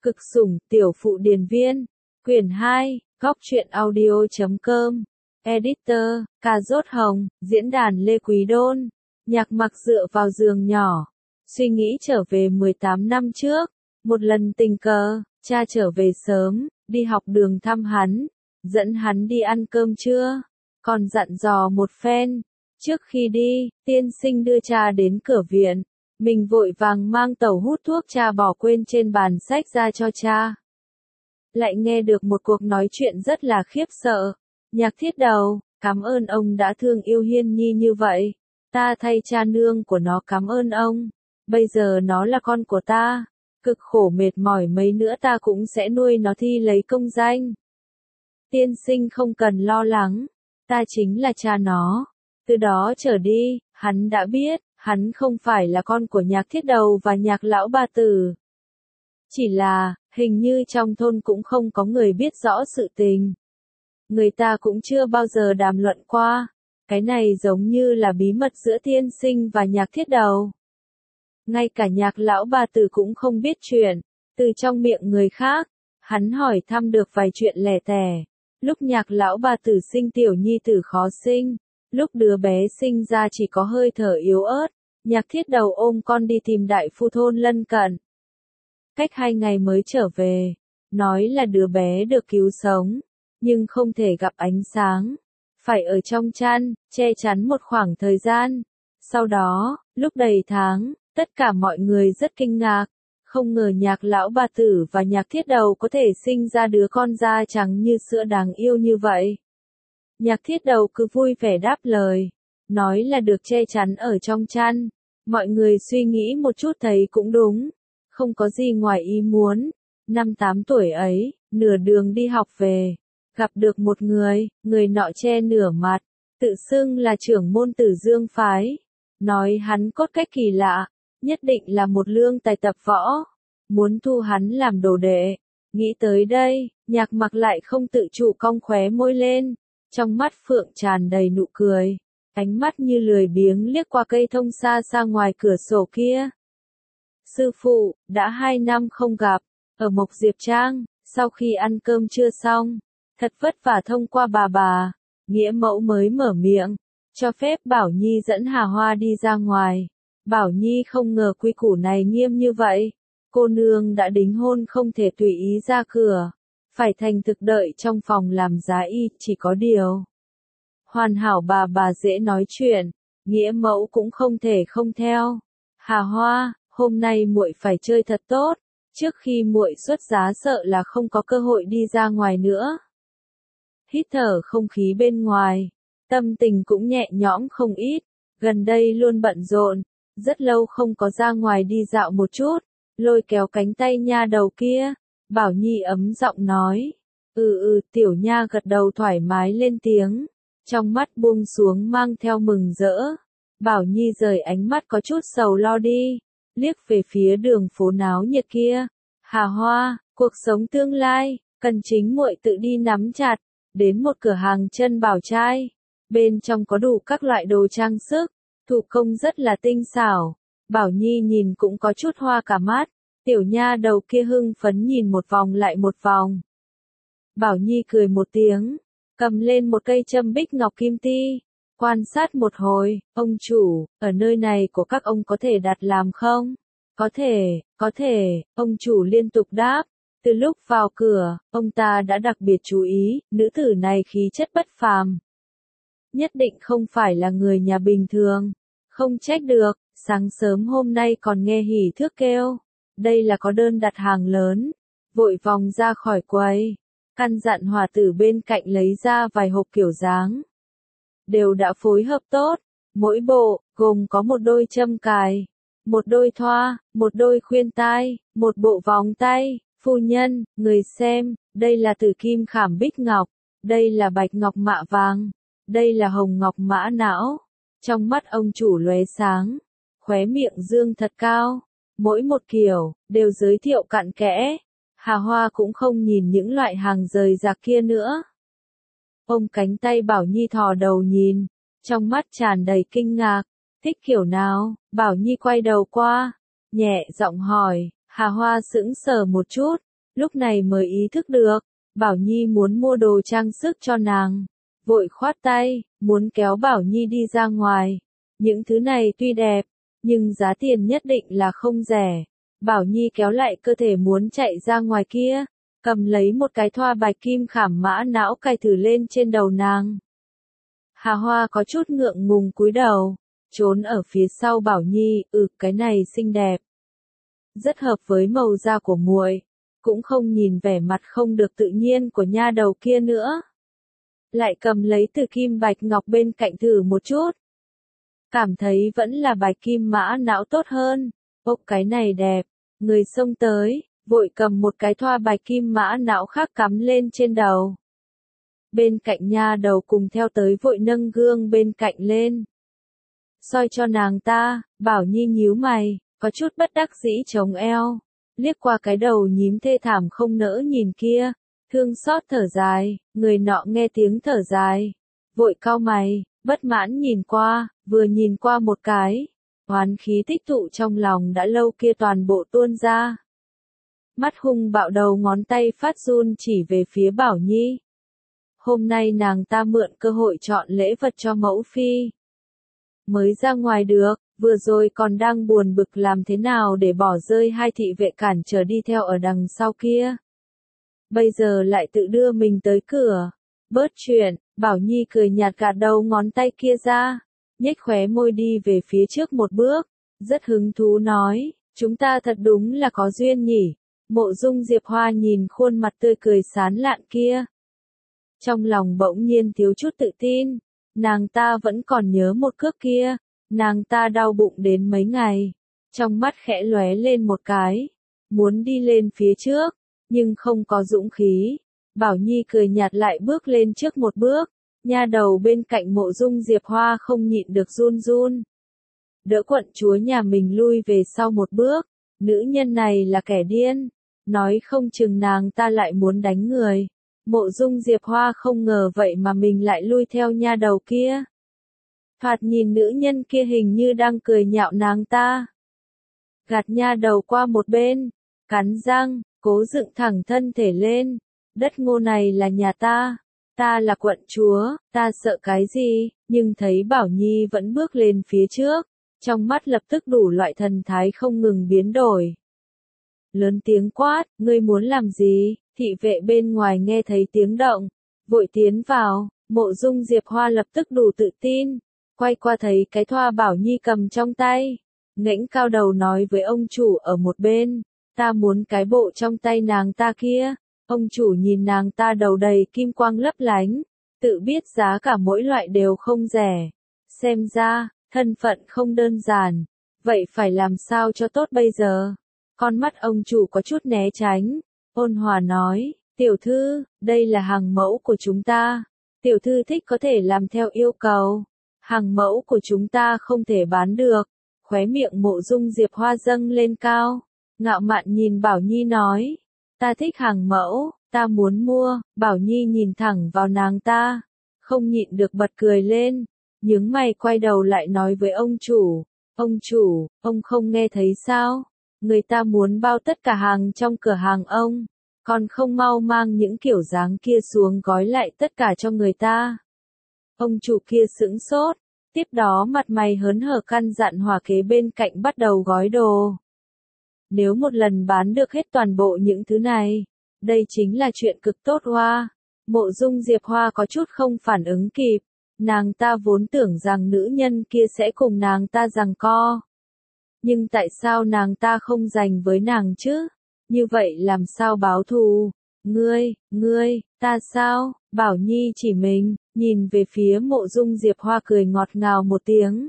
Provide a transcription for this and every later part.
Cực sủng tiểu phụ điền viên. Quyển 2, góc truyện audio.com. Editor, Cà Rốt Hồng, diễn đàn Lê Quý Đôn. Nhạc Mặc dựa vào giường nhỏ, suy nghĩ trở về 18 năm trước. Một lần tình cờ, cha trở về sớm, đi học đường thăm hắn, dẫn hắn đi ăn cơm trưa, còn dặn dò một phen. Trước khi đi, tiên sinh đưa cha đến cửa viện, mình vội vàng mang tẩu hút thuốc cha bỏ quên trên bàn sách ra cho cha. Lại nghe được một cuộc nói chuyện rất là khiếp sợ. Nhạc Thiết Đầu, cảm ơn ông đã thương yêu Hiên Nhi như vậy. Ta thay cha nương của nó cảm ơn ông. Bây giờ nó là con của ta. Cực khổ mệt mỏi mấy nữa ta cũng sẽ nuôi nó thi lấy công danh. Tiên sinh không cần lo lắng. Ta chính là cha nó. Từ đó trở đi, hắn đã biết, hắn không phải là con của Nhạc Thiết Đầu và Nhạc Lão Ba Tử. Chỉ là, hình như trong thôn cũng không có người biết rõ sự tình. Người ta cũng chưa bao giờ đàm luận qua. Cái này giống như là bí mật giữa tiên sinh và Nhạc Thiết Đầu. Ngay cả Nhạc Lão Ba Tử cũng không biết chuyện. Từ trong miệng người khác, hắn hỏi thăm được vài chuyện lẻ tẻ. Lúc Nhạc Lão Ba Tử sinh tiểu nhi tử khó sinh, lúc đứa bé sinh ra chỉ có hơi thở yếu ớt, Nhạc Thiết Đầu ôm con đi tìm đại phu thôn lân cận. Cách 2 ngày mới trở về, nói là đứa bé được cứu sống, nhưng không thể gặp ánh sáng, phải ở trong chăn, che chắn một khoảng thời gian. Sau đó, lúc đầy tháng, tất cả mọi người rất kinh ngạc, không ngờ Nhạc Lão Ba Tử và Nhạc Thiết Đầu có thể sinh ra đứa con da trắng như sữa đáng yêu như vậy. Nhạc Thiết Đầu cứ vui vẻ đáp lời, nói là được che chắn ở trong chăn. Mọi người suy nghĩ một chút thấy cũng đúng, không có gì ngoài ý muốn. Năm 8 tuổi ấy, nửa đường đi học về, gặp được một người nọ che nửa mặt, tự xưng là trưởng môn Tử Dương phái, nói hắn cốt cách kỳ lạ, nhất định là một lương tài tập võ, muốn thu hắn làm đồ đệ. Nghĩ tới đây, Nhạc Mặc lại không tự chủ cong khóe môi lên, trong mắt phượng tràn đầy nụ cười, ánh mắt như lười biếng liếc qua cây thông xa xa ngoài cửa sổ kia. Sư phụ, đã 2 năm không gặp, ở Mộc Diệp Trang, sau khi ăn cơm trưa xong, thật vất vả thông qua bà, nghĩa mẫu mới mở miệng, cho phép Bảo Nhi dẫn Hà Hoa đi ra ngoài. Bảo Nhi không ngờ quy củ này nghiêm như vậy, cô nương đã đính hôn không thể tùy ý ra cửa, phải thành thực đợi trong phòng làm giá y, chỉ có điều. Hoàn hảo bà dễ nói chuyện, nghĩa mẫu cũng không thể không theo. Hà Hoa, hôm nay muội phải chơi thật tốt, trước khi muội xuất giá sợ là không có cơ hội đi ra ngoài nữa. Hít thở không khí bên ngoài, tâm tình cũng nhẹ nhõm không ít, gần đây luôn bận rộn, rất lâu không có ra ngoài đi dạo một chút, lôi kéo cánh tay nha đầu kia, Bảo Nhi ấm giọng nói. Tiểu nha gật đầu thoải mái lên tiếng, trong mắt buông xuống mang theo mừng rỡ. Bảo Nhi rời ánh mắt có chút sầu lo đi, liếc về phía đường phố náo nhiệt kia. Hà Hoa, cuộc sống tương lai, cần chính muội tự đi nắm chặt. Đến một cửa hàng chân bảo trai, bên trong có đủ các loại đồ trang sức, thủ công rất là tinh xảo. Bảo Nhi nhìn cũng có chút hoa cả mắt, tiểu nha đầu kia hưng phấn nhìn một vòng lại một vòng. Bảo Nhi cười một tiếng, cầm lên một cây châm bích ngọc kim ti, quan sát một hồi. Ông chủ, ở nơi này của các ông có thể đặt làm không? Có thể, ông chủ liên tục đáp. Từ lúc vào cửa, ông ta đã đặc biệt chú ý, nữ tử này khí chất bất phàm. Nhất định không phải là người nhà bình thường. Không trách được, sáng sớm hôm nay còn nghe hỉ thước kêu. Đây là có đơn đặt hàng lớn. Vội vòng ra khỏi quầy, căn dặn hòa tử bên cạnh lấy ra vài hộp kiểu dáng. Đều đã phối hợp tốt, mỗi bộ, gồm có một đôi châm cài, một đôi thoa, một đôi khuyên tai, một bộ vòng tay. Phu nhân, người xem, đây là tử kim khảm bích ngọc, đây là bạch ngọc mạ vàng, đây là hồng ngọc mã não. Trong mắt ông chủ lóe sáng, khóe miệng dương thật cao, mỗi một kiểu, đều giới thiệu cặn kẽ. Hà Hoa cũng không nhìn những loại hàng rời rạc kia nữa. Ôm cánh tay Bảo Nhi thò đầu nhìn, trong mắt tràn đầy kinh ngạc, thích kiểu nào? Bảo Nhi quay đầu qua, nhẹ giọng hỏi. Hà Hoa sững sờ một chút, lúc này mới ý thức được, Bảo Nhi muốn mua đồ trang sức cho nàng. Vội khoát tay, muốn kéo Bảo Nhi đi ra ngoài. Những thứ này tuy đẹp, nhưng giá tiền nhất định là không rẻ. Bảo Nhi kéo lại cơ thể muốn chạy ra ngoài kia, cầm lấy một cái thoa bạch kim khảm mã não cài thử lên trên đầu nàng. Hà Hoa có chút ngượng ngùng cúi đầu, trốn ở phía sau Bảo Nhi, cái này xinh đẹp. Rất hợp với màu da của muội, cũng không nhìn vẻ mặt không được tự nhiên của nha đầu kia nữa. Lại cầm lấy từ kim bạch ngọc bên cạnh thử một chút. Cảm thấy vẫn là bạch kim mã não tốt hơn. Cái này đẹp, người xông tới, vội cầm một cái thoa bạch kim mã não khác cắm lên trên đầu. Bên cạnh nha đầu cùng theo tới vội nâng gương bên cạnh lên. Soi cho nàng ta, Bảo Nhi nhíu mày, có chút bất đắc dĩ chống eo. Liếc qua cái đầu nhím thê thảm không nỡ nhìn kia, thương xót thở dài, người nọ nghe tiếng thở dài. Vội cau mày, bất mãn nhìn qua, vừa nhìn qua một cái. Oán khí tích tụ trong lòng đã lâu kia toàn bộ tuôn ra. Mắt hung bạo đầu ngón tay phát run chỉ về phía Bảo Nhi. Hôm nay nàng ta mượn cơ hội chọn lễ vật cho mẫu phi. Mới ra ngoài được, vừa rồi còn đang buồn bực làm thế nào để bỏ rơi hai thị vệ cản trở đi theo ở đằng sau kia. Bây giờ lại tự đưa mình tới cửa. Bớt chuyện, Bảo Nhi cười nhạt gạt đầu ngón tay kia ra, nhếch khóe môi đi về phía trước một bước, rất hứng thú nói, chúng ta thật đúng là có duyên nhỉ. Mộ Dung Diệp Hoa nhìn khuôn mặt tươi cười sán lạn kia. Trong lòng bỗng nhiên thiếu chút tự tin, nàng ta vẫn còn nhớ một cước kia, nàng ta đau bụng đến mấy ngày, trong mắt khẽ lóe lên một cái, muốn đi lên phía trước, nhưng không có dũng khí. Bảo Nhi cười nhạt lại bước lên trước một bước, nha đầu bên cạnh Mộ Dung Diệp Hoa không nhịn được run run. Đỡ quận chúa nhà mình lui về sau một bước, nữ nhân này là kẻ điên, nói không chừng nàng ta lại muốn đánh người. Mộ Dung Diệp Hoa không ngờ vậy mà mình lại lui theo nha đầu kia. Thoạt nhìn nữ nhân kia hình như đang cười nhạo nàng ta. Gạt nha đầu qua một bên, cắn răng, cố dựng thẳng thân thể lên. Đất ngô này là nhà ta là quận chúa, ta sợ cái gì, nhưng thấy Bảo Nhi vẫn bước lên phía trước, trong mắt lập tức đủ loại thần thái không ngừng biến đổi. Lớn tiếng quát, ngươi muốn làm gì? Thị vệ bên ngoài nghe thấy tiếng động, vội tiến vào. Mộ Dung Diệp Hoa lập tức đủ tự tin, quay qua thấy cái thoa Bảo Nhi cầm trong tay, ngẩng cao đầu nói với ông chủ ở một bên, ta muốn cái bộ trong tay nàng ta kia. Ông chủ nhìn nàng ta đầu đầy kim quang lấp lánh, tự biết giá cả mỗi loại đều không rẻ. Xem ra, thân phận không đơn giản, vậy phải làm sao cho tốt bây giờ? Con mắt ông chủ có chút né tránh, ôn hòa nói, tiểu thư, đây là hàng mẫu của chúng ta. Tiểu thư thích có thể làm theo yêu cầu. Hàng mẫu của chúng ta không thể bán được. Khóe miệng Mộ Dung Diệp Hoa dâng lên cao, ngạo mạn nhìn Bảo Nhi nói, ta thích hàng mẫu, ta muốn mua. Bảo Nhi nhìn thẳng vào nàng ta, không nhịn được bật cười lên, nhướng mày quay đầu lại nói với ông chủ, ông không nghe thấy sao? Người ta muốn bao tất cả hàng trong cửa hàng ông, còn không mau mang những kiểu dáng kia xuống gói lại tất cả cho người ta. Ông chủ kia sững sốt, tiếp đó mặt mày hớn hở căn dặn hòa kế bên cạnh bắt đầu gói đồ. Nếu một lần bán được hết toàn bộ những thứ này, đây chính là chuyện cực tốt hoa. Mộ Dung Diệp Hoa có chút không phản ứng kịp, nàng ta vốn tưởng rằng nữ nhân kia sẽ cùng nàng ta giằng co. Nhưng tại sao nàng ta không giành với nàng chứ? Như vậy làm sao báo thù? Ngươi, ta sao? Bảo Nhi chỉ mình, nhìn về phía Mộ Dung Diệp Hoa cười ngọt ngào một tiếng.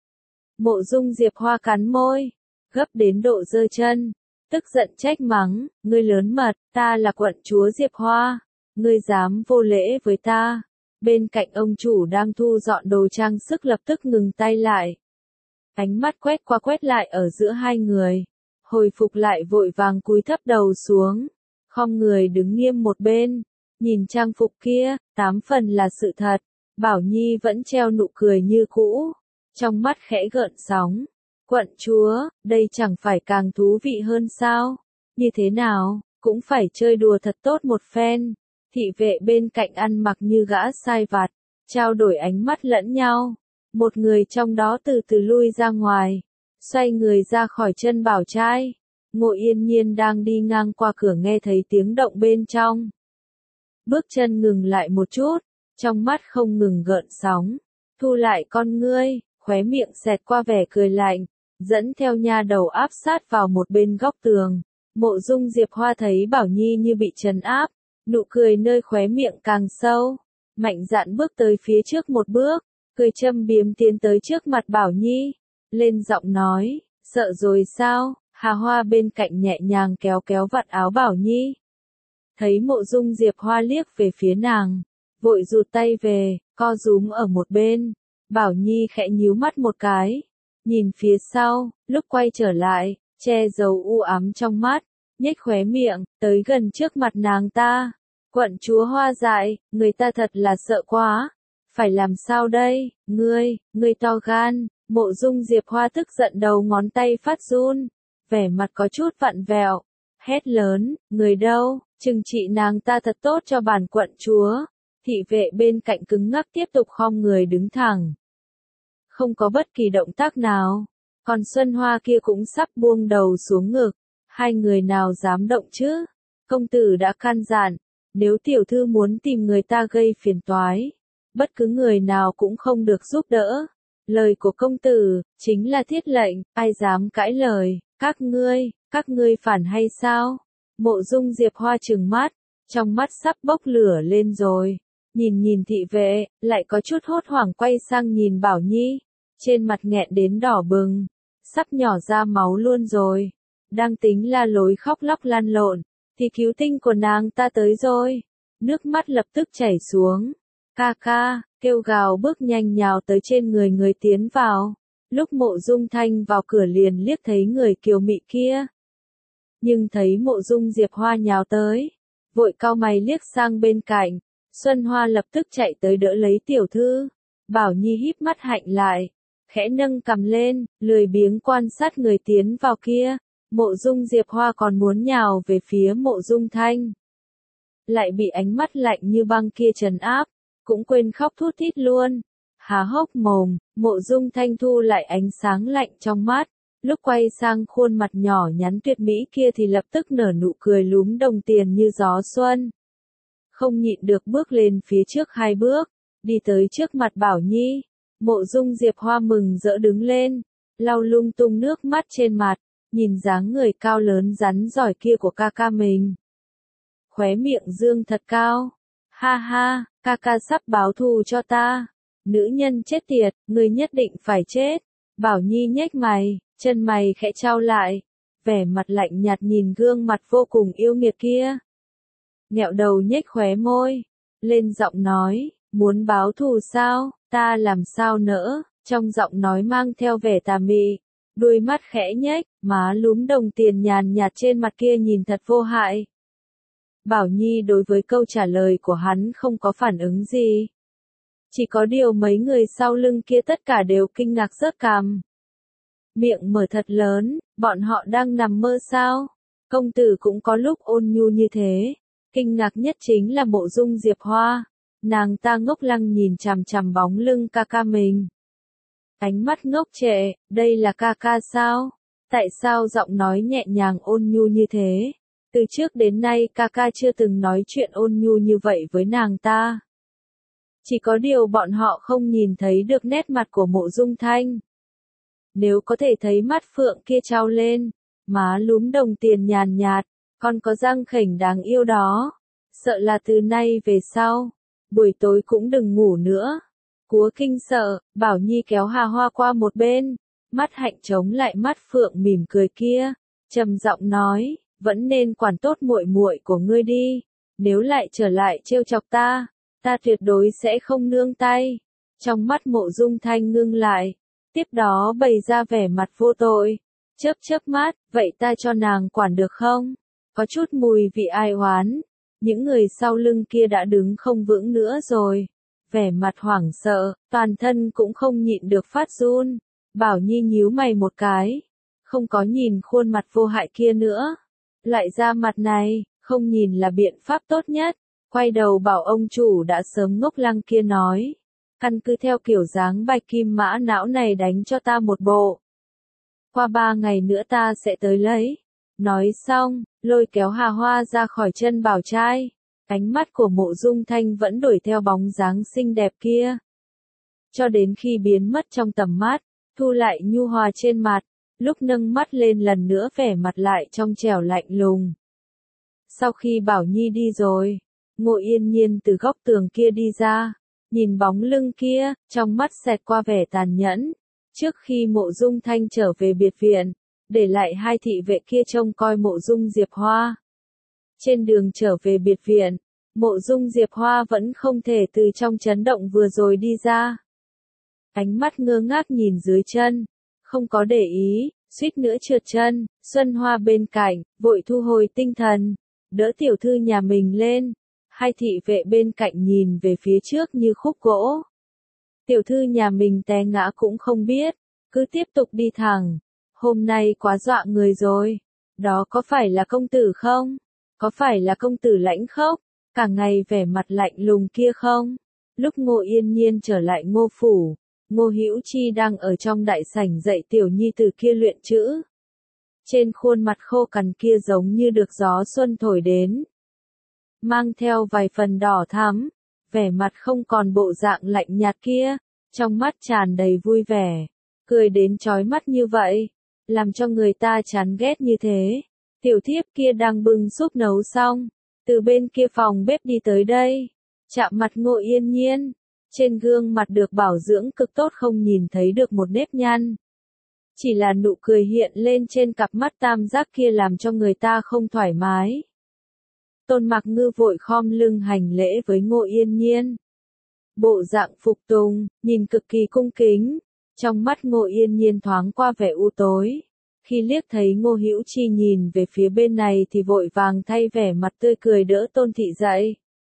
Mộ Dung Diệp Hoa cắn môi, gấp đến độ giơ chân, tức giận trách mắng, ngươi lớn mật, ta là quận chúa Diệp Hoa, ngươi dám vô lễ với ta. Bên cạnh ông chủ đang thu dọn đồ trang sức lập tức ngừng tay lại. Ánh mắt quét qua quét lại ở giữa hai người, hồi phục lại vội vàng cúi thấp đầu xuống, khom người đứng nghiêm một bên, nhìn trang phục kia, 8 phần là sự thật. Bảo Nhi vẫn treo nụ cười như cũ, trong mắt khẽ gợn sóng. Quận chúa, đây chẳng phải càng thú vị hơn sao? Như thế nào? cũng phải chơi đùa thật tốt một phen. Thị vệ bên cạnh ăn mặc như gã sai vặt, trao đổi ánh mắt lẫn nhau. Một người trong đó từ từ lui ra ngoài, xoay người ra khỏi chân bảo trai. Ngộ Yên Nhiên đang đi ngang qua cửa nghe thấy tiếng động bên trong. Bước chân ngừng lại một chút, trong mắt không ngừng gợn sóng, thu lại con ngươi, khóe miệng xẹt qua vẻ cười lạnh, dẫn theo nha đầu áp sát vào một bên góc tường. Mộ Dung Diệp Hoa thấy Bảo Nhi như bị trấn áp, nụ cười nơi khóe miệng càng sâu, mạnh dạn bước tới phía trước một bước, cười châm biếm tiến tới trước mặt Bảo Nhi, lên giọng nói, sợ rồi sao? Hà Hoa bên cạnh nhẹ nhàng kéo kéo vạt áo Bảo Nhi. Thấy Mộ Dung Diệp Hoa liếc về phía nàng, vội rụt tay về, co rúm ở một bên. Bảo Nhi khẽ nhíu mắt một cái, nhìn phía sau, lúc quay trở lại, che giấu u ám trong mắt, nhếch khóe miệng, tới gần trước mặt nàng ta. Quận chúa Hoa dại, người ta thật là sợ quá. Phải làm sao đây, ngươi to gan. Mộ Dung Diệp Hoa tức giận đầu ngón tay phát run, vẻ mặt có chút vặn vẹo, hét lớn, người đâu, trừng trị nàng ta thật tốt cho bản quận chúa. Thị vệ bên cạnh cứng ngắc tiếp tục khom người đứng thẳng, không có bất kỳ động tác nào. Còn Xuân Hoa kia cũng sắp buông đầu xuống ngực, hai người nào dám động chứ? Công tử đã căn dặn, nếu tiểu thư muốn tìm người ta gây phiền toái, bất cứ người nào cũng không được giúp đỡ. Lời của công tử chính là thiết lệnh, ai dám cãi lời, các ngươi phản hay sao? Mộ Dung Diệp Hoa trừng mắt, trong mắt sắp bốc lửa lên rồi. Nhìn thị vệ, lại có chút hốt hoảng quay sang nhìn Bảo Nhi, trên mặt nghẹn đến đỏ bừng, sắp nhỏ ra máu luôn rồi. Đang tính la lối khóc lóc lăn lộn, thì cứu tinh của nàng ta tới rồi. Nước mắt lập tức chảy xuống. Ca ca, kêu gào bước nhanh nhào tới trên người tiến vào. Lúc Mộ Dung Thanh vào cửa liền liếc thấy người kiều mị kia. Nhưng thấy Mộ Dung Diệp Hoa nhào tới, vội cau mày liếc sang bên cạnh. Xuân Hoa lập tức chạy tới đỡ lấy tiểu thư. Bảo Nhi híp mắt hạnh lại, khẽ nâng cằm lên, lười biếng quan sát người tiến vào kia. Mộ Dung Diệp Hoa còn muốn nhào về phía Mộ Dung Thanh, lại bị ánh mắt lạnh như băng kia trấn áp, cũng quên khóc thút thít luôn. Há hốc mồm, Mộ Dung Thanh thu lại ánh sáng lạnh trong mắt, lúc quay sang khuôn mặt nhỏ nhắn tuyệt mỹ kia thì lập tức nở nụ cười lúm đồng tiền như gió xuân. Không nhịn được bước lên phía trước hai bước, đi tới trước mặt Bảo Nhi. Mộ Dung Diệp Hoa mừng rỡ đứng lên, lau lung tung nước mắt trên mặt, nhìn dáng người cao lớn rắn giỏi kia của ca ca mình. Khóe miệng dương thật cao. Ha ha, ca ca sắp báo thù cho ta. Nữ nhân chết tiệt, ngươi nhất định phải chết. Bảo Nhi nhếch mày, chân mày khẽ chau lại, vẻ mặt lạnh nhạt nhìn gương mặt vô cùng yêu nghiệt kia. Nghẹo đầu nhếch khóe môi, lên giọng nói, muốn báo thù sao, ta làm sao nỡ, trong giọng nói mang theo vẻ tà mị, đuôi mắt khẽ nhếch, má lúm đồng tiền nhàn nhạt trên mặt kia nhìn thật vô hại. Bảo Nhi đối với câu trả lời của hắn không có phản ứng gì. Chỉ có điều mấy người sau lưng kia tất cả đều kinh ngạc rớt cằm. Miệng mở thật lớn, bọn họ đang nằm mơ sao? Công tử cũng có lúc ôn nhu như thế. Kinh ngạc nhất chính là Mộ Dung Diệp Hoa. Nàng ta ngốc lăng nhìn chằm chằm bóng lưng ca ca mình. Ánh mắt ngốc trệ, đây là ca ca sao? Tại sao giọng nói nhẹ nhàng ôn nhu như thế? Từ trước đến nay ca ca chưa từng nói chuyện ôn nhu như vậy với nàng ta. Chỉ có điều bọn họ không nhìn thấy được nét mặt của Mộ Dung Thanh. Nếu có thể thấy mắt phượng kia trao lên, má lúm đồng tiền nhàn nhạt, còn có răng khểnh đáng yêu đó, sợ là từ nay về sau, buổi tối cũng đừng ngủ nữa. Cúa kinh sợ, Bảo Nhi kéo Hà Hoa qua một bên, mắt hạnh chống lại mắt phượng mỉm cười kia, trầm giọng nói, vẫn nên quản tốt muội muội của ngươi đi, nếu lại trở lại trêu chọc ta tuyệt đối sẽ không nương tay. Trong mắt Mộ Dung Thanh ngưng lại, tiếp đó bày ra vẻ mặt vô tội, chớp mắt, vậy ta cho nàng quản được không? Có chút mùi vị ai oán, những người sau lưng kia đã đứng không vững nữa rồi, vẻ mặt hoảng sợ, toàn thân cũng không nhịn được phát run. Bảo Nhi nhíu mày một cái, không có nhìn khuôn mặt vô hại kia nữa, lại ra mặt này, không nhìn là biện pháp tốt nhất. Quay đầu bảo ông chủ đã sớm ngốc lăng kia nói. Căn cứ theo kiểu dáng bạch kim mã não này đánh cho ta một bộ. Qua 3 ngày nữa ta sẽ tới lấy. Nói xong, lôi kéo Hà Hoa ra khỏi chân bảo trai. Ánh mắt của Mộ Dung Thanh vẫn đuổi theo bóng dáng xinh đẹp kia. Cho đến khi biến mất trong tầm mắt, thu lại nhu hòa trên mặt, lúc nâng mắt lên lần nữa vẻ mặt lại trong trẻo lạnh lùng. Sau khi Bảo Nhi đi rồi, Ngộ Yên Nhiên từ góc tường kia đi ra, nhìn bóng lưng kia, trong mắt xẹt qua vẻ tàn nhẫn. Trước khi Mộ Dung Thanh trở về biệt viện, để lại 2 thị vệ kia trông coi Mộ Dung Diệp Hoa. Trên đường trở về biệt viện, Mộ Dung Diệp Hoa vẫn không thể từ trong chấn động vừa rồi đi ra. Ánh mắt ngơ ngác nhìn dưới chân, không có để ý, suýt nữa trượt chân. Xuân Hoa bên cạnh, vội thu hồi tinh thần, đỡ tiểu thư nhà mình lên. 2 thị vệ bên cạnh nhìn về phía trước như khúc gỗ. Tiểu thư nhà mình té ngã cũng không biết, cứ tiếp tục đi thẳng. Hôm nay quá dọa người rồi. Đó có phải là công tử không? Có phải là công tử Lãnh Khốc, cả ngày vẻ mặt lạnh lùng kia không? Lúc Ngộ Yên Nhiên trở lại Ngô phủ, Ngô Hữu Chi đang ở trong đại sảnh dạy tiểu nhi tử kia luyện chữ. Trên khuôn mặt khô cằn kia giống như được gió xuân thổi đến, mang theo vài phần đỏ thắm, vẻ mặt không còn bộ dạng lạnh nhạt kia, trong mắt tràn đầy vui vẻ, cười đến chói mắt như vậy, làm cho người ta chán ghét như thế. Tiểu thiếp kia đang bưng súp nấu xong, từ bên kia phòng bếp đi tới đây, chạm mặt Ngộ Yên Nhiên, trên gương mặt được bảo dưỡng cực tốt không nhìn thấy được một nếp nhăn. Chỉ là nụ cười hiện lên trên cặp mắt tam giác kia làm cho người ta không thoải mái. Tôn Mặc Ngư vội khom lưng hành lễ với Ngộ Yên Nhiên. Bộ dạng phục tùng, nhìn cực kỳ cung kính, trong mắt Ngộ Yên Nhiên thoáng qua vẻ u tối. Khi liếc thấy Ngô Hữu Chi nhìn về phía bên này thì vội vàng thay vẻ mặt tươi cười đỡ Tôn thị dậy.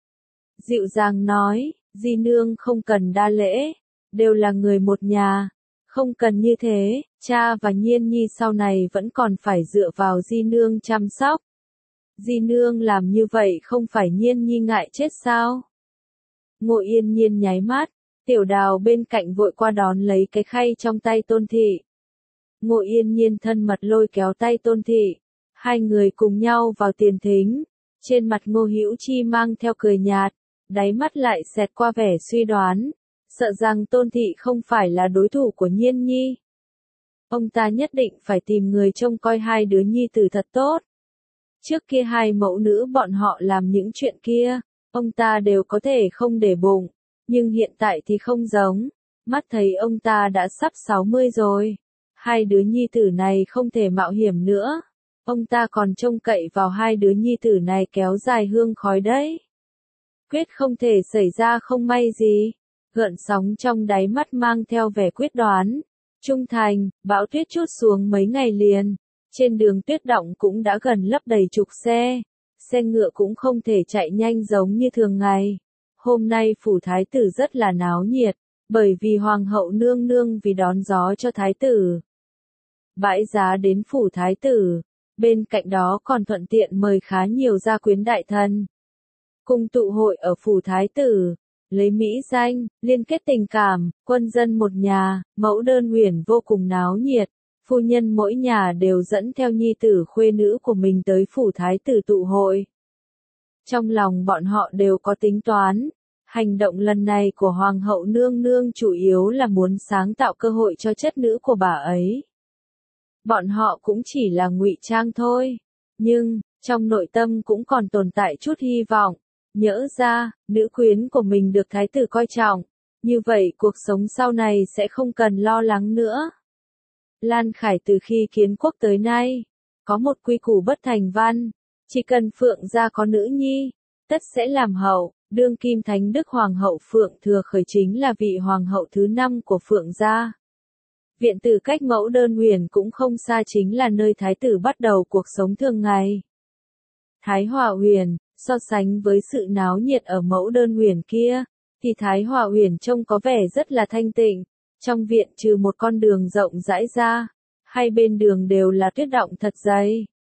Dịu dàng nói, di nương không cần đa lễ, đều là người một nhà, không cần như thế, cha và Nhiên Nhi sau này vẫn còn phải dựa vào di nương chăm sóc. Di nương làm như vậy không phải Nhiên Nhi ngại chết sao? Ngộ Yên Nhiên nháy mắt, Tiểu Đào bên cạnh vội qua đón lấy cái khay trong tay Tôn thị. Ngộ Yên Nhiên thân mật lôi kéo tay Tôn thị, 2 người cùng nhau vào tiền thính. Trên mặt Ngô Hữu Chi mang theo cười nhạt, đáy mắt lại xẹt qua vẻ suy đoán, sợ rằng Tôn thị không phải là đối thủ của Nhiên Nhi. Ông ta nhất định phải tìm người trông coi 2 đứa nhi tử thật tốt. Trước kia 2 mẫu nữ bọn họ làm những chuyện kia, ông ta đều có thể không để bụng, nhưng hiện tại thì không giống, mắt thấy ông ta đã sắp 60 rồi. 2 đứa nhi tử này không thể mạo hiểm nữa. Ông ta còn trông cậy vào 2 đứa nhi tử này kéo dài hương khói đấy. Quyết không thể xảy ra không may gì. Gợn sóng trong đáy mắt mang theo vẻ quyết đoán. Trung thành, bão tuyết trút xuống mấy ngày liền. Trên đường tuyết động cũng đã gần lấp đầy chục xe. Xe ngựa cũng không thể chạy nhanh giống như thường ngày. Hôm nay phủ thái tử rất là náo nhiệt, bởi vì hoàng hậu nương nương vì đón gió cho thái tử. Bãi giá đến phủ thái tử, bên cạnh đó còn thuận tiện mời khá nhiều gia quyến đại thần. Cùng tụ hội ở phủ thái tử, lấy mỹ danh, liên kết tình cảm, quân dân một nhà, mẫu đơn huyền vô cùng náo nhiệt. Phu nhân mỗi nhà đều dẫn theo nhi tử khuê nữ của mình tới phủ thái tử tụ hội. Trong lòng bọn họ đều có tính toán. Hành động lần này của hoàng hậu nương nương chủ yếu là muốn sáng tạo cơ hội cho chất nữ của bà ấy. Bọn họ cũng chỉ là ngụy trang thôi, nhưng trong nội tâm cũng còn tồn tại chút hy vọng. Nhỡ ra, nữ quyến của mình được thái tử coi trọng, như vậy cuộc sống sau này sẽ không cần lo lắng nữa. Lan Khải từ khi kiến quốc tới nay, có một quy củ bất thành văn, chỉ cần Phượng gia có nữ nhi, tất sẽ làm hậu. Đương kim thánh đức hoàng hậu Phượng Thừa Khởi chính là vị hoàng hậu thứ 5 của Phượng gia. Viện tử cách mẫu đơn huyền cũng không xa, chính là nơi thái tử bắt đầu cuộc sống thường ngày. Thái Hòa huyền, so sánh với sự náo nhiệt ở mẫu đơn huyền kia, thì Thái Hòa huyền trông có vẻ rất là thanh tịnh. Trong viện trừ một con đường rộng rãi ra, hai bên đường đều là tuyết động thật dày.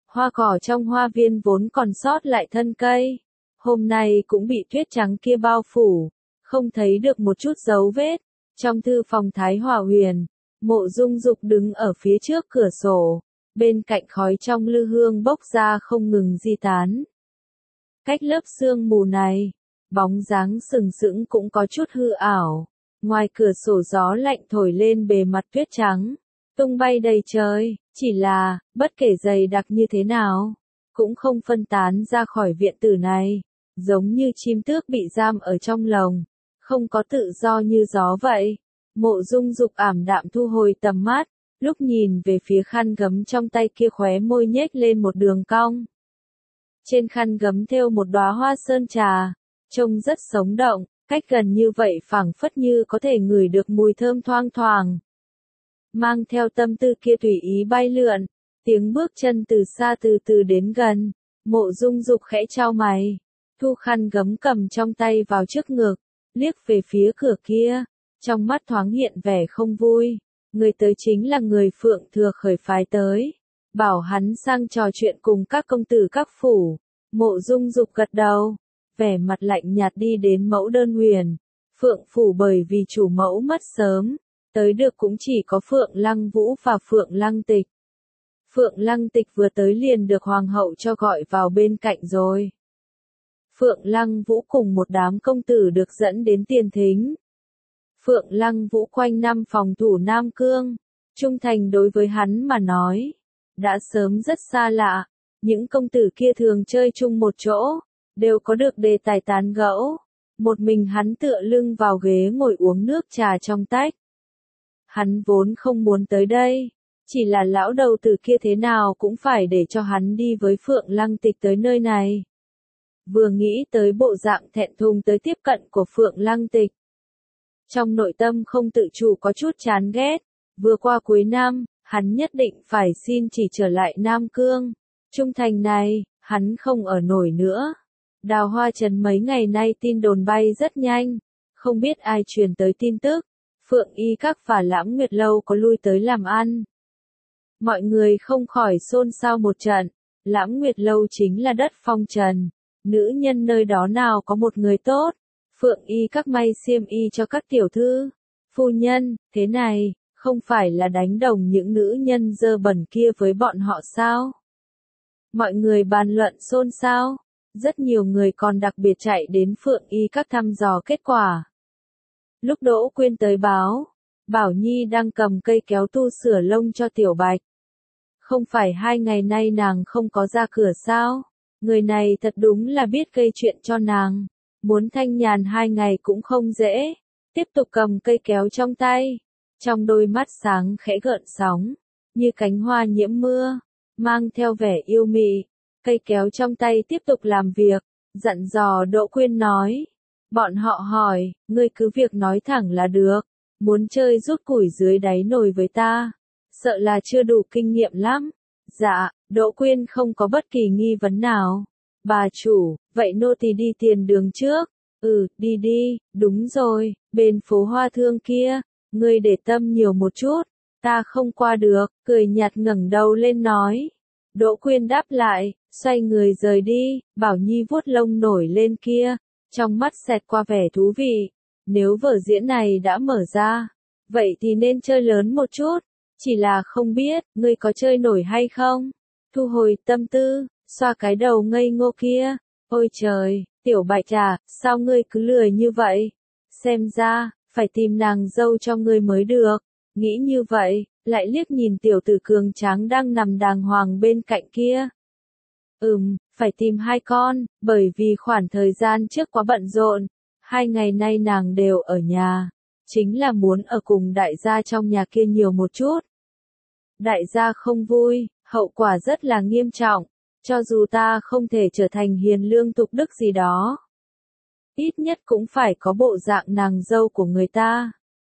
Hoa cỏ trong hoa viên vốn còn sót lại thân cây, hôm nay cũng bị tuyết trắng kia bao phủ, không thấy được một chút dấu vết. Trong thư phòng Thái Hòa Huyền, Mộ Dung Dục đứng ở phía trước cửa sổ, bên cạnh khói trong lư hương bốc ra không ngừng di tán. Cách lớp sương mù này, bóng dáng sừng sững cũng có chút hư ảo. Ngoài cửa sổ gió lạnh thổi lên bề mặt tuyết trắng, tung bay đầy trời, chỉ là, bất kể dày đặc như thế nào, cũng không phân tán ra khỏi viện tử này, giống như chim tước bị giam ở trong lồng, không có tự do như gió vậy. Mộ Dung Dục ảm đạm thu hồi tầm mắt, lúc nhìn về phía khăn gấm trong tay kia khóe môi nhếch lên một đường cong. Trên khăn gấm thêu một đóa hoa sơn trà, trông rất sống động, cách gần như vậy phảng phất như có thể ngửi được mùi thơm thoang thoảng. Mang theo tâm tư kia tùy ý bay lượn, tiếng bước chân từ xa từ từ đến gần, Mộ Dung Dục khẽ chau mày, thu khăn gấm cầm trong tay vào trước ngực, liếc về phía cửa kia, trong mắt thoáng hiện vẻ không vui. Người tới chính là người Phượng Thừa khởi phái tới, bảo hắn sang trò chuyện cùng các công tử các phủ. Mộ Dung Dục gật đầu, vẻ mặt lạnh nhạt đi đến Mẫu Đơn Huyền. Phượng phủ bởi vì chủ mẫu mất sớm, tới được cũng chỉ có Phượng Lăng Vũ và Phượng Lăng Tịch. Phượng Lăng Tịch vừa tới liền được hoàng hậu cho gọi vào bên cạnh rồi. Phượng Lăng Vũ cùng một đám công tử được dẫn đến tiền thính. Phượng Lăng Vũ quanh năm phòng thủ Nam Cương, trung thành đối với hắn mà nói, đã sớm rất xa lạ. Những công tử kia thường chơi chung một chỗ, đều có được đề tài tán gẫu. Một mình hắn tựa lưng vào ghế ngồi uống nước trà trong tách. Hắn vốn không muốn tới đây, chỉ là lão đầu tử kia thế nào cũng phải để cho hắn đi với Phượng Lăng Tịch tới nơi này. Vừa nghĩ tới bộ dạng thẹn thùng tới tiếp cận của Phượng Lăng Tịch, trong nội tâm không tự chủ có chút chán ghét. Vừa qua cuối năm, hắn nhất định phải xin chỉ trở lại Nam Cương. Trung thành này, hắn không ở nổi nữa. Đào Hoa Trấn mấy ngày nay tin đồn bay rất nhanh, không biết ai truyền tới tin tức. Phượng Y Các và Lãm Nguyệt Lâu có lui tới làm ăn. Mọi người không khỏi xôn xao một trận. Lãm Nguyệt Lâu chính là đất phong trần, nữ nhân nơi đó nào có một người tốt. Phượng Y Các may xiêm y cho các tiểu thư. Phu nhân, thế này, không phải là đánh đồng những nữ nhân dơ bẩn kia với bọn họ sao? Mọi người bàn luận xôn xao, rất nhiều người còn đặc biệt chạy đến Phượng Y Các thăm dò kết quả. Lúc Đỗ Quyên tới báo, Bảo Nhi đang cầm cây kéo tu sửa lông cho Tiểu Bạch. Không phải 2 ngày nay nàng không có ra cửa sao? Người này thật đúng là biết gây chuyện cho nàng. Muốn thanh nhàn 2 ngày cũng không dễ. Tiếp tục cầm cây kéo trong tay. Trong đôi mắt sáng khẽ gợn sóng, như cánh hoa nhiễm mưa, mang theo vẻ yêu mị. Cây kéo trong tay tiếp tục làm việc, dặn dò Đỗ Quyên nói. Bọn họ hỏi, ngươi cứ việc nói thẳng là được. Muốn chơi rút củi dưới đáy nồi với ta, sợ là chưa đủ kinh nghiệm lắm. Dạ, Đỗ Quyên không có bất kỳ nghi vấn nào. Bà chủ, vậy nô tỳ đi tiền đường trước. Đi đi, đúng rồi, bên phố hoa thương kia, ngươi để tâm nhiều một chút, ta không qua được, cười nhạt ngẩng đầu lên nói. Đỗ Quyên đáp lại, xoay người rời đi. Bảo Nhi vuốt lông nổi lên kia, trong mắt xẹt qua vẻ thú vị. Nếu vở diễn này đã mở ra, vậy thì nên chơi lớn một chút. Chỉ là không biết, ngươi có chơi nổi hay không? Thu hồi tâm tư, xoa cái đầu ngây ngô kia. Ôi trời, Tiểu Bạch à, sao ngươi cứ lười như vậy? Xem ra, phải tìm nàng dâu cho ngươi mới được. Nghĩ như vậy, lại liếc nhìn tiểu tử cường tráng đang nằm đàng hoàng bên cạnh kia. Phải tìm 2 con, bởi vì khoảng thời gian trước quá bận rộn. 2 ngày nay nàng đều ở nhà, chính là muốn ở cùng đại gia trong nhà kia nhiều một chút. Đại gia không vui, hậu quả rất là nghiêm trọng, cho dù ta không thể trở thành hiền lương tục đức gì đó, ít nhất cũng phải có bộ dạng nàng dâu của người ta.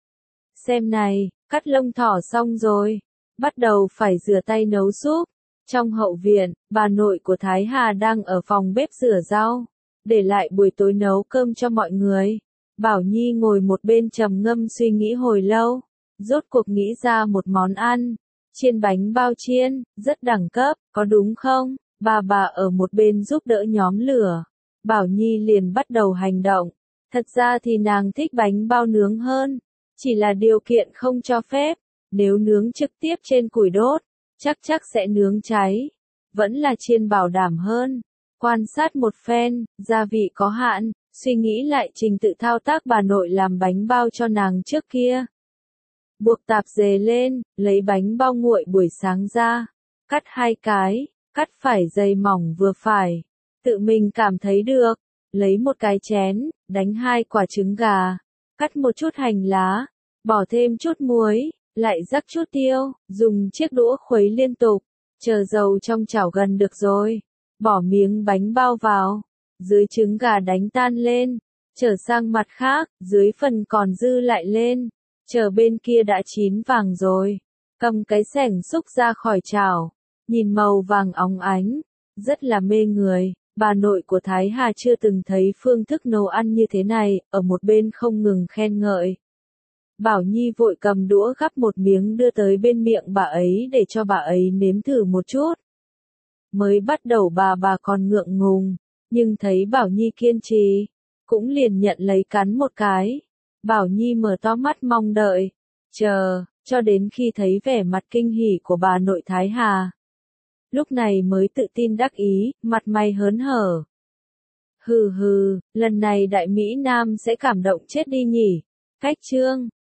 Xem này, cắt lông thỏ xong rồi, bắt đầu phải rửa tay nấu súp. Trong hậu viện, bà nội của Thái Hà đang ở phòng bếp rửa rau, để lại buổi tối nấu cơm cho mọi người. Bảo Nhi ngồi một bên trầm ngâm suy nghĩ hồi lâu, rốt cuộc nghĩ ra một món ăn. Chiên bánh bao chiên, rất đẳng cấp, có đúng không? Bà ở một bên giúp đỡ nhóm lửa. Bảo Nhi liền bắt đầu hành động. Thật ra thì nàng thích bánh bao nướng hơn. Chỉ là điều kiện không cho phép. Nếu nướng trực tiếp trên củi đốt, chắc sẽ nướng cháy. Vẫn là chiên bảo đảm hơn. Quan sát một phen, gia vị có hạn, suy nghĩ lại trình tự thao tác bà nội làm bánh bao cho nàng trước kia. Buộc tạp dề lên, lấy bánh bao nguội buổi sáng ra, cắt 2 cái, cắt phải dày mỏng vừa phải, tự mình cảm thấy được, lấy một cái chén, đánh 2 quả trứng gà, cắt một chút hành lá, bỏ thêm chút muối, lại rắc chút tiêu, dùng chiếc đũa khuấy liên tục, chờ dầu trong chảo gần được rồi, bỏ miếng bánh bao vào, dưới trứng gà đánh tan lên, trở sang mặt khác, dưới phần còn dư lại lên. Chờ bên kia đã chín vàng rồi, cầm cái xẻng xúc ra khỏi chảo, nhìn màu vàng óng ánh, rất là mê người, bà nội của Thái Hà chưa từng thấy phương thức nấu ăn như thế này, ở một bên không ngừng khen ngợi. Bảo Nhi vội cầm đũa gắp một miếng đưa tới bên miệng bà ấy để cho bà ấy nếm thử một chút. Mới bắt đầu bà còn ngượng ngùng, nhưng thấy Bảo Nhi kiên trì, cũng liền nhận lấy cắn một cái. Bảo Nhi mở to mắt mong đợi, chờ, cho đến khi thấy vẻ mặt kinh hỉ của bà nội Thái Hà. Lúc này mới tự tin đắc ý, mặt mày hớn hở. Hừ, lần này Đại Mỹ Nam sẽ cảm động chết đi nhỉ. Cách chương